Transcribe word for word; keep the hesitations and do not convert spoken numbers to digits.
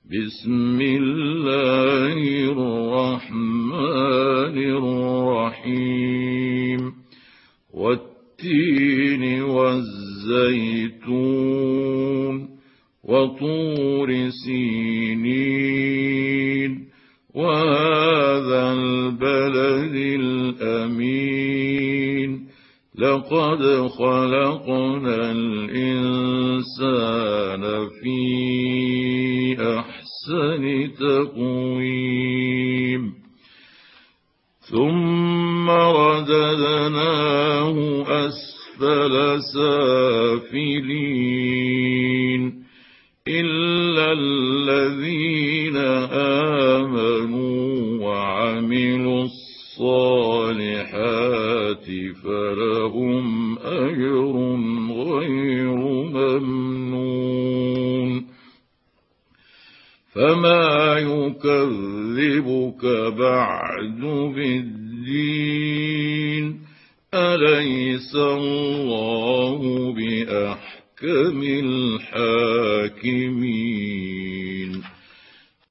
بسم الله الرحمن الرحيم والتين والزيتون وطور سينين وهذا البلد الأمين لقد خلقنا الإنسان في أحسن تقويم ثم رددناه أسفل سافلين إلا الذين آمنوا وعملوا الصالحات فلهم أجر غير ممنون فما يكذبك بعد بالدين أليس الله بأحكم الحاكمين